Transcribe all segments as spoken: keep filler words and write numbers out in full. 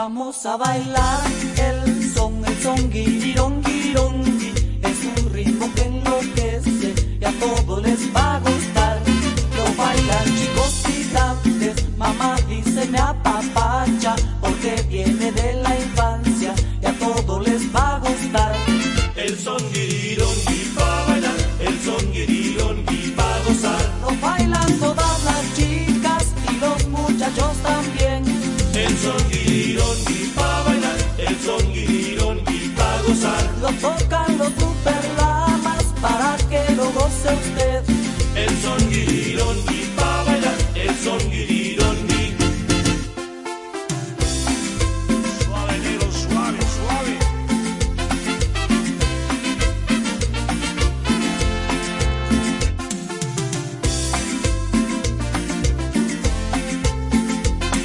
Vamos a bailar el son, el son, guirironguirongi. Es un ritmo que enloquece y a todos les va a gustar. Lo bailan chicos y grandes, mamá dice me apapacha, porque viene de la infancia y a todos les va a gustar. El son guirirongi pa' bailar, el son guirirongi pa' gozar. Lo bailan todas las chicas y los muchachos también. El son guirirongi pa' bailar, el son guirirongi pa' gozar. Lo tocan los superlamas para que lo goce usted. El son guirirongi pa' bailar, el son guirirongi. Suave, negro, suave, suave.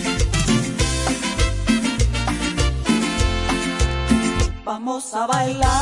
Vamos a bailar